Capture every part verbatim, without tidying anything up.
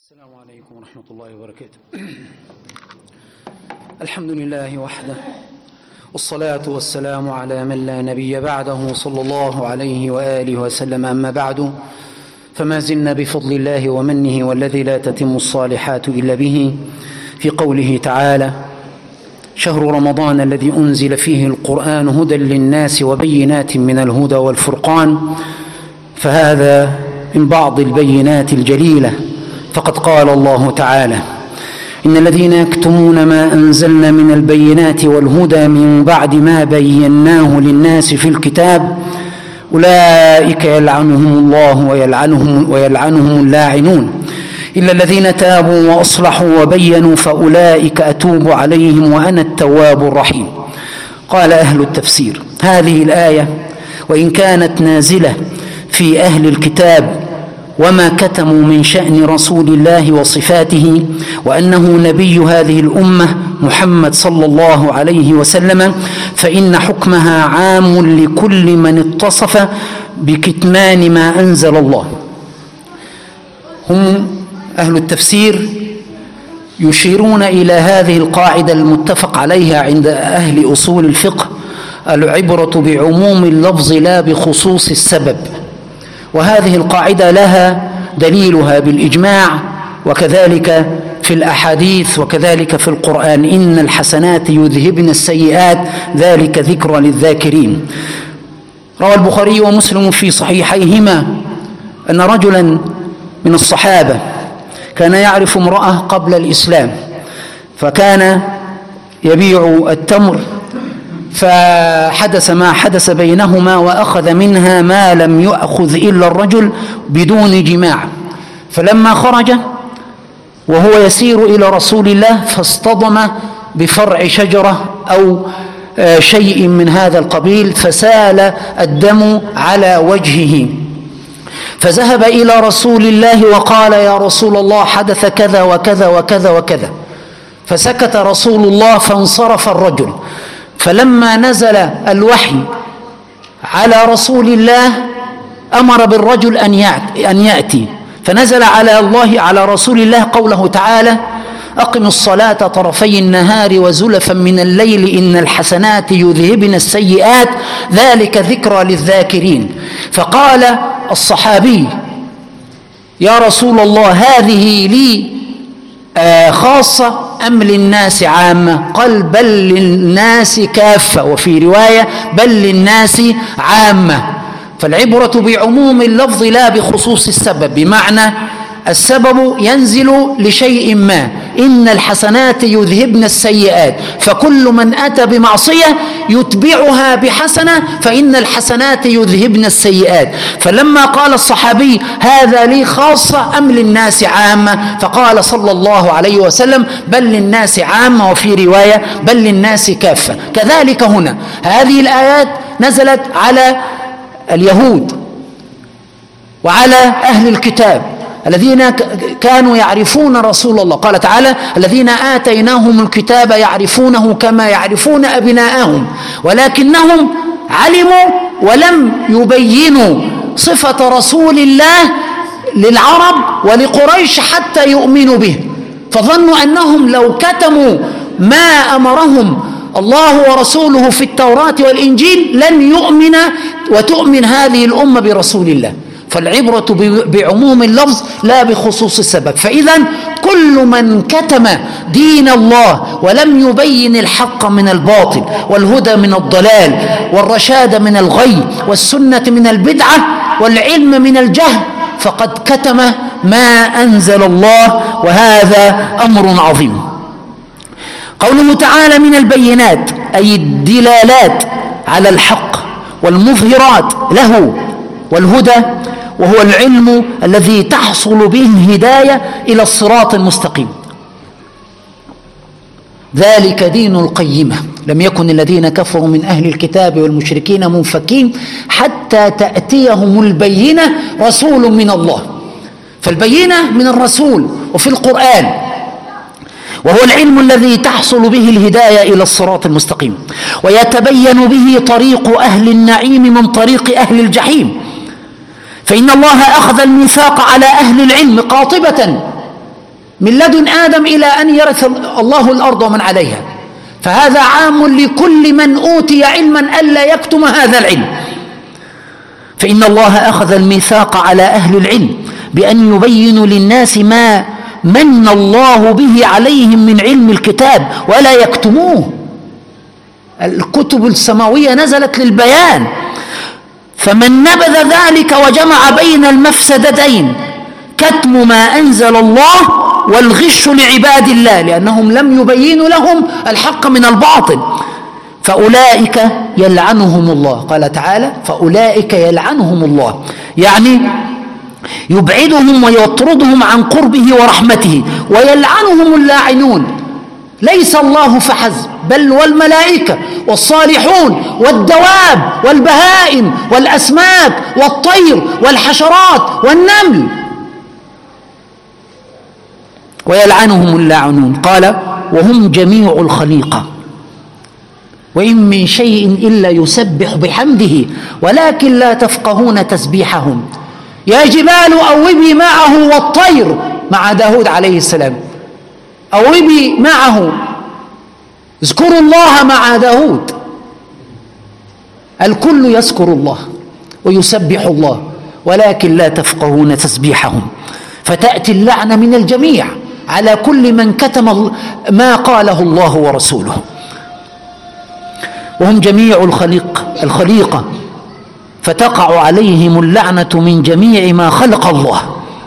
السلام عليكم ورحمة الله وبركاته. الحمد لله وحده، والصلاة والسلام على من لا نبي بعده صلى الله عليه وآله وسلم. أما بعد، فما زلنا بفضل الله ومنه والذي لا تتم الصالحات إلا به في قوله تعالى: شهر رمضان الذي أنزل فيه القرآن هدى للناس وبينات من الهدى والفرقان. فهذا من بعض البينات الجليلة، فقد قال الله تعالى: إن الذين يكتمون ما أنزلنا من البينات والهدى من بعد ما بيناه للناس في الكتاب أولئك يلعنهم الله ويلعنهم, ويلعنهم اللاعنون إلا الذين تابوا وأصلحوا وبينوا فأولئك أتوب عليهم وأنا التواب الرحيم. قال أهل التفسير: هذه الآية وإن كانت نازلة في أهل الكتاب وما كتموا من شأن رسول الله وصفاته وأنه نبي هذه الأمة محمد صلى الله عليه وسلم، فإن حكمها عام لكل من اتصف بكتمان ما أنزل الله. هم أهل التفسير يشيرون إلى هذه القاعدة المتفق عليها عند أهل أصول الفقه: العبرة بعموم اللفظ لا بخصوص السبب. وهذه القاعدة لها دليلها بالإجماع، وكذلك في الأحاديث، وكذلك في القرآن: إن الحسنات يذهبن السيئات ذلك ذكرى للذاكرين. روى البخاري ومسلم في صحيحيهما أن رجلا من الصحابة كان يعرف امرأة قبل الإسلام، فكان يبيع التمر، فحدث ما حدث بينهما وأخذ منها ما لم يأخذ إلا الرجل بدون جماع. فلما خرج وهو يسير إلى رسول الله فاصطدم بفرع شجرة أو شيء من هذا القبيل، فسال الدم على وجهه، فذهب إلى رسول الله وقال: يا رسول الله، حدث كذا وكذا وكذا وكذا. فسكت رسول الله فانصرف الرجل. فلما نزل الوحي على رسول الله أمر بالرجل أن يأتي، فنزل على الله على رسول الله قوله تعالى: أقم الصلاة طرفي النهار وزلفا من الليل إن الحسنات يذهبن السيئات ذلك ذكرى للذاكرين. فقال الصحابي: يا رسول الله، هذه لي آه خاصة أم للناس عامة؟ قال: بل للناس كافة، وفي رواية: بل للناس عامة. فالعبرة بعموم اللفظ لا بخصوص السبب، بمعنى السبب ينزل لشيء ما، إن الحسنات يذهبن السيئات، فكل من أتى بمعصية يتبعها بحسنة فإن الحسنات يذهبن السيئات. فلما قال الصحابي: هذا لي خاصة أم للناس عامة؟ فقال صلى الله عليه وسلم: بل للناس عامة، وفي رواية: بل للناس كافة. كذلك هنا هذه الآيات نزلت على اليهود وعلى أهل الكتاب الذين كانوا يعرفون رسول الله. قال تعالى: الذين آتيناهم الكتاب يعرفونه كما يعرفون أبناءهم ولكنهم علموا ولم يبينوا صفة رسول الله للعرب ولقريش حتى يؤمنوا به، فظنوا أنهم لو كتموا ما أمرهم الله ورسوله في التوراة والإنجيل لن يؤمن وتؤمن هذه الأمة برسول الله. فالعبرة بعموم اللفظ لا بخصوص السبب. فإذا كل من كتم دين الله ولم يبين الحق من الباطل والهدى من الضلال والرشاد من الغي والسنة من البدعة والعلم من الجهل فقد كتم ما أنزل الله، وهذا أمر عظيم. قوله تعالى: من البينات، أي الدلالات على الحق والمظهرات له والهدى، وهو العلم الذي تحصل به الهداية إلى الصراط المستقيم. ذلك دين القيمة، لم يكن الذين كفروا من أهل الكتاب والمشركين منفكين حتى تأتيهم البينة رسول من الله. فالبينة من الرسول وفي القرآن، وهو العلم الذي تحصل به الهداية إلى الصراط المستقيم، ويتبين به طريق أهل النعيم من طريق أهل الجحيم. فإن الله أخذ الميثاق على أهل العلم قاطبة من لدن آدم إلى أن يرث الله الأرض ومن عليها، فهذا عام لكل من أوتي علما ألا يكتم هذا العلم. فإن الله أخذ الميثاق على أهل العلم بأن يبينوا للناس ما من الله به عليهم من علم الكتاب ولا يكتموه. الكتب السماوية نزلت للبيان، فمن نبذ ذلك وجمع بين المفسدتين كتم ما أنزل الله والغش لعباد الله لأنهم لم يبينوا لهم الحق من الباطل، فأولئك يلعنهم الله. قال تعالى فأولئك يلعنهم الله، يعني يبعدهم ويطردهم عن قربه ورحمته، ويلعنهم اللاعنون، ليس الله فحسب بل والملائكة والصالحون والدواب والبهائم والأسماك والطير والحشرات والنمل، ويلعنهم اللاعنون. قال وهم جميع الخليقة وإن من شيء إلا يسبح بحمده ولكن لا تفقهون تسبيحهم. يا جبال أوبي معه والطير مع داود عليه السلام، أوبي معه، اذكروا الله مع داود. الكل يذكر الله ويسبح الله ولكن لا تفقهون تسبيحهم، فتأتي اللعنة من الجميع على كل من كتم ما قاله الله ورسوله. وهم جميع الخليق الخليقة فتقع عليهم اللعنة من جميع ما خلق الله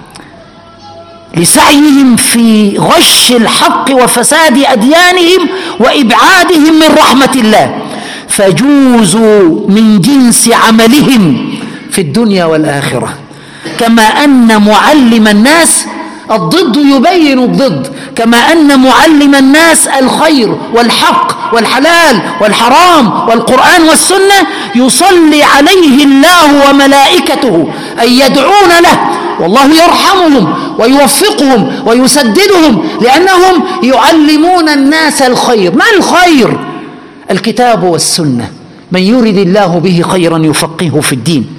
لسعيهم في غش الحق وفساد أديانهم وإبعادهم من رحمة الله، فجوزوا من جنس عملهم في الدنيا والآخرة. كما أن معلم الناس الضد يبين الضد، كما أن معلم الناس الخير والحق والحلال والحرام والقرآن والسنة يصلي عليه الله وملائكته أن يدعون له، والله يرحمهم ويوفقهم ويسددهم لأنهم يعلمون الناس الخير. ما الخير؟ الكتاب والسنة، من يرد الله به خيرا يفقهه في الدين.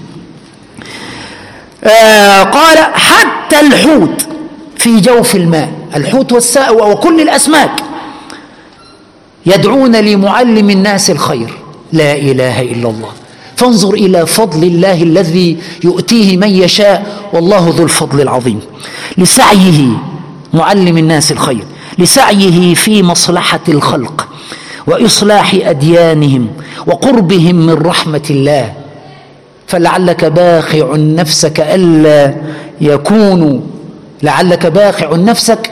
آه قال حتى الحوت في جوف الماء، الحوت والساء وكل الأسماك يدعون لمعلم الناس الخير، لا إله إلا الله. فانظر إلى فضل الله الذي يؤتيه من يشاء والله ذو الفضل العظيم. لسعيه معلم الناس الخير، لسعيه في مصلحة الخلق وإصلاح أديانهم وقربهم من رحمة الله، فلعلك باخع نفسك ألا يكونوا لعلك باخع نفسك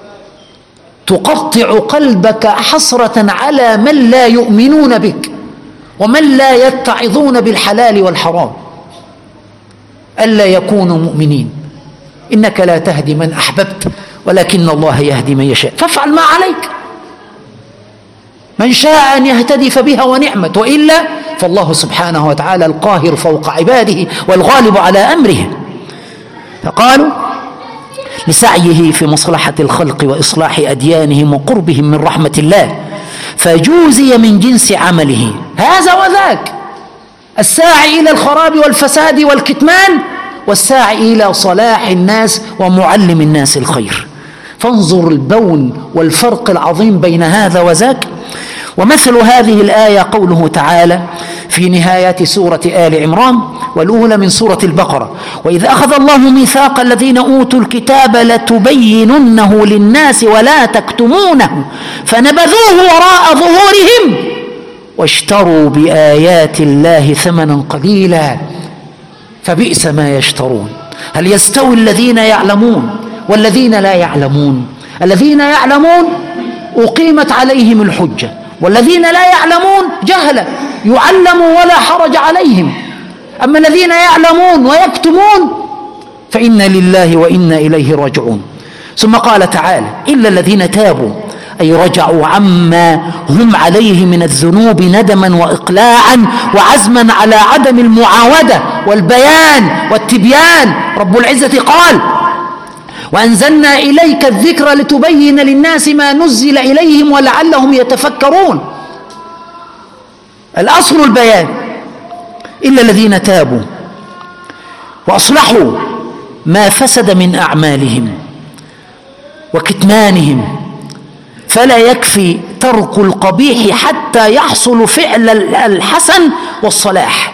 تقطع قلبك حسرة على من لا يؤمنون بك ومن لا يتعظون بالحلال والحرام ألا يكونوا مؤمنين. إنك لا تهدي من أحببت ولكن الله يهدي من يشاء، فافعل ما عليك، من شاء أن يهتدي فبها ونعمت، وإلا فالله سبحانه وتعالى القاهر فوق عباده والغالب على أمره. فقالوا لسعيه في مصلحة الخلق وإصلاح أديانهم وقربهم من رحمة الله فجوزي من جنس عمله، هذا وذاك، الساعي إلى الخراب والفساد والكتمان والساعي إلى صلاح الناس ومعلم الناس الخير. فانظر البون والفرق العظيم بين هذا وذاك. ومثل هذه الآية قوله تعالى في نهاية سورة آل عمران والأولى من سورة البقرة: وإذ أخذ الله ميثاق الذين أوتوا الكتاب لتبيننه للناس ولا تكتمونه فنبذوه وراء ظهورهم واشتروا بآيات الله ثمنا قليلا فبئس ما يشترون. هل يستوي الذين يعلمون والذين لا يعلمون؟ الذين يعلمون أقيمت عليهم الحجة، والذين لا يعلمون جهلة يعلموا ولا حرج عليهم. أما الذين يعلمون ويكتمون فإنا لله وإنا إليه راجعون. ثم قال تعالى: إلا الذين تابوا أي رجعوا عما هم عليه من الذنوب ندما وإقلاعا وعزما على عدم المعاودة والبيان والتبيان. رب العزة قال: وأنزلنا إليك الذكر لتبين للناس ما نزل إليهم ولعلهم يتفكرون. الأصل البيان. إلا الذين تابوا وأصلحوا ما فسد من أعمالهم وكتمانهم، فلا يكفي ترك القبيح حتى يحصل فعل الحسن والصلاح.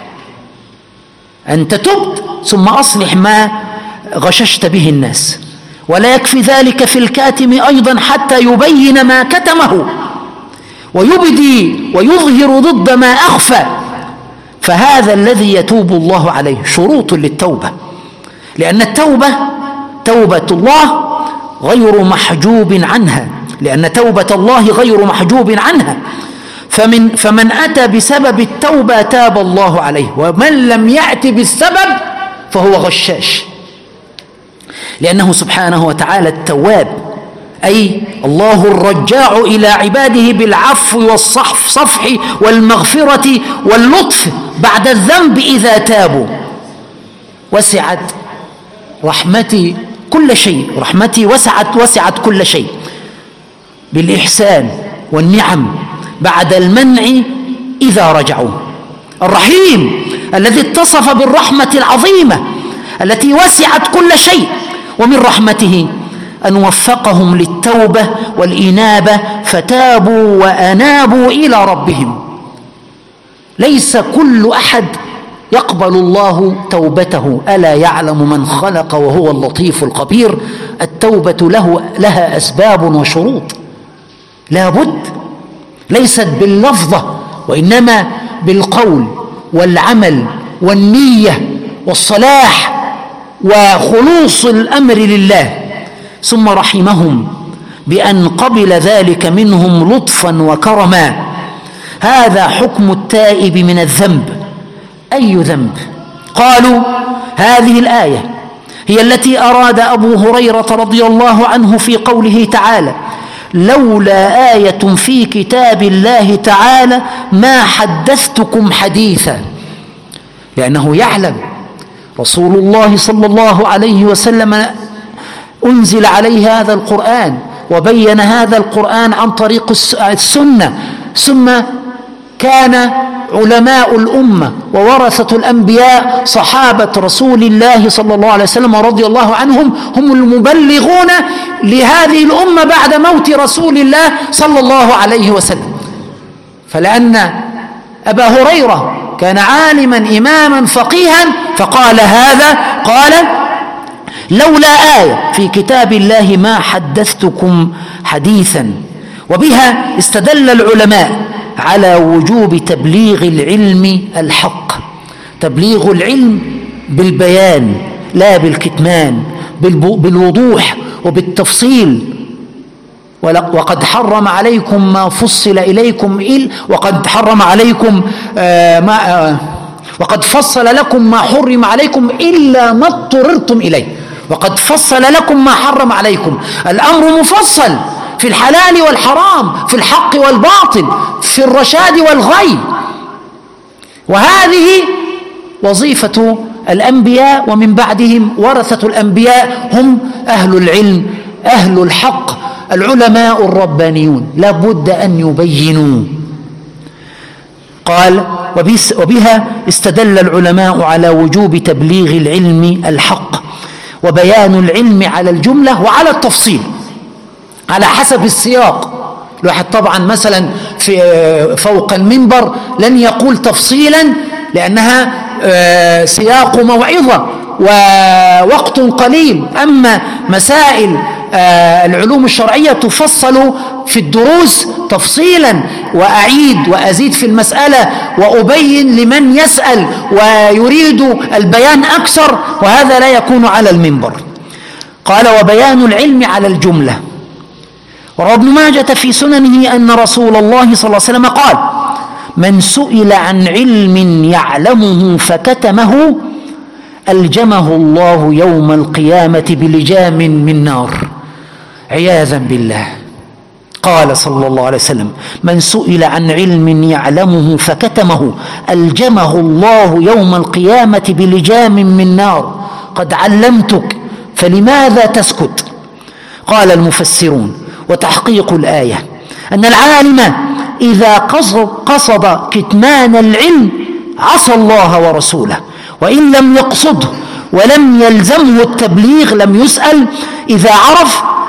أنت تبت ثم أصلح ما غششت به الناس، ولا يكفي ذلك في الكاتم أيضا حتى يبين ما كتمه ويبدي ويظهر ضد ما أخفى، فهذا الذي يتوب الله عليه. شروط للتوبة، لأن التوبة توبة الله غير محجوب عنها، لأن توبة الله غير محجوب عنها. فمن, فمن أتى بسبب التوبة تاب الله عليه، ومن لم يأت بالسبب فهو غشاش، لأنه سبحانه وتعالى التواب، أي الله الرجاع إلى عباده بالعفو والصفح والمغفرة واللطف بعد الذنب إذا تابوا. وسعت رحمتي كل شيء، رحمتي وسعت وسعت كل شيء بالإحسان والنعم بعد المنع إذا رجعوا. الرحيم الذي اتصف بالرحمة العظيمة التي وسعت كل شيء، ومن رحمته أن وفقهم للتوبة والإنابة فتابوا وأنابوا إلى ربهم. ليس كل أحد يقبل الله توبته، ألا يعلم من خلق وهو اللطيف الخبير. التوبة له لها أسباب وشروط لا بد، ليست باللفظة وإنما بالقول والعمل والنية والصلاح وخلوص الأمر لله. ثم رحمهم بأن قبل ذلك منهم لطفا وكرما. هذا حكم التائب من الذنب. أي ذنب؟ قالوا هذه الآية هي التي أراد أبو هريرة رضي الله عنه في قوله تعالى: لولا آية في كتاب الله تعالى ما حدثتكم حديثا. لأنه يعلم رسول الله صلى الله عليه وسلم أنزل عليه هذا القرآن وبين هذا القرآن عن طريق السنة، ثم كان علماء الأمة وورثة الأنبياء صحابة رسول الله صلى الله عليه وسلم رضي الله عنهم هم المبلغون لهذه الأمة بعد موت رسول الله صلى الله عليه وسلم. فلأن أبا هريرة كان عالما إماما فقيها فقال هذا، قال: لولا آية في كتاب الله ما حدثتكم حديثا. وبها استدل العلماء على وجوب تبليغ العلم الحق، تبليغ العلم بالبيان لا بالكتمان، بالوضوح وبالتفصيل. وقد حرم عليكم ما فصل إليكم إل وقد حرم عليكم آه ما آه وقد فصل لكم ما حرم عليكم إلا ما اضطررتم إليه. وقد فصل لكم ما حرم عليكم، الأمر مفصل في الحلال والحرام، في الحق والباطل، في الرشاد والغي. وهذه وظيفة الأنبياء، ومن بعدهم ورثة الأنبياء هم أهل العلم أهل الحق العلماء الربانيون، لا بد أن يبينوا. قال: وبها استدل العلماء على وجوب تبليغ العلم الحق وبيان العلم على الجملة وعلى التفصيل على حسب السياق. الواحد طبعا مثلا في فوق المنبر لن يقول تفصيلا لأنها سياق موعظة ووقت قليل، أما مسائل العلوم الشرعية تفصل في الدروس تفصيلا، وأعيد وأزيد في المسألة وأبين لمن يسأل ويريد البيان أكثر، وهذا لا يكون على المنبر. قال: وبيان العلم على الجملة. وروى ابن ماجة في سننه أن رسول الله صلى الله عليه وسلم قال: من سئل عن علم يعلمه فكتمه ألجمه الله يوم القيامة بلجام من نار، عياذا بالله. قال صلى الله عليه وسلم: من سئل عن علم يعلمه فكتمه ألجمه الله يوم القيامة بلجام من نار. قد علمتك فلماذا تسكت؟ قال المفسرون: وتحقيق الآية أن العالم إذا قصد كتمان العلم عصى الله ورسوله، وإن لم يقصده ولم يلزمه التبليغ لم يسأل إذا عرف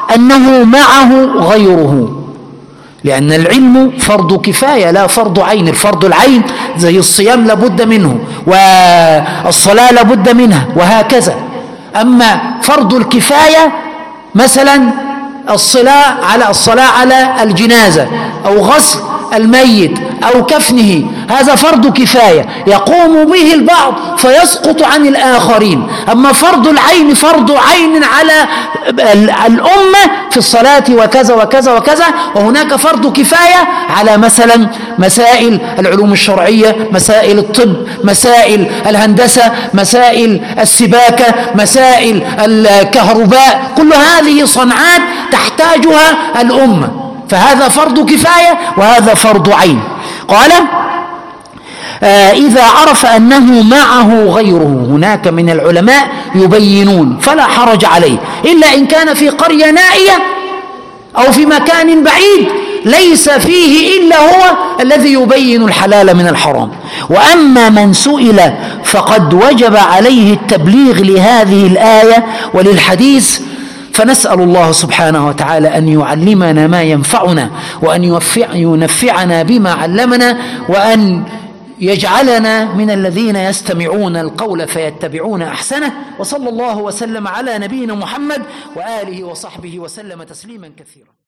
أنه معه غيره، لأن العلم فرض كفاية لا فرض عين. الفرض العين زي الصيام لابد منه، والصلاة لابد منها، وهكذا. أما فرض الكفاية مثلا الصلاة على الصلاة على الجنازة أو غسل الميت أو كفنه، هذا فرض كفاية يقوم به البعض فيسقط عن الآخرين. أما فرض العين فرض عين على الأمة في الصلاة وكذا وكذا وكذا. وهناك فرض كفاية على مثلا مسائل العلوم الشرعية، مسائل الطب، مسائل الهندسة، مسائل السباكة، مسائل الكهرباء، كل هذه صنعات تحتاجها الأمة، فهذا فرض كفاية وهذا فرض عين. قال آه إذا عرف أنه معه غيره، هناك من العلماء يبينون فلا حرج عليه، إلا إن كان في قرية نائية أو في مكان بعيد ليس فيه إلا هو الذي يبين الحلال من الحرام. وأما من سئل فقد وجب عليه التبليغ لهذه الآية وللحديث، فنسأل الله سبحانه وتعالى أن يعلمنا ما ينفعنا، وأن ينفعنا بما علمنا، وأن يجعلنا من الذين يستمعون القول فيتبعون أحسنه. وصلى الله وسلم على نبينا محمد وآله وصحبه وسلم تسليما كثيرا.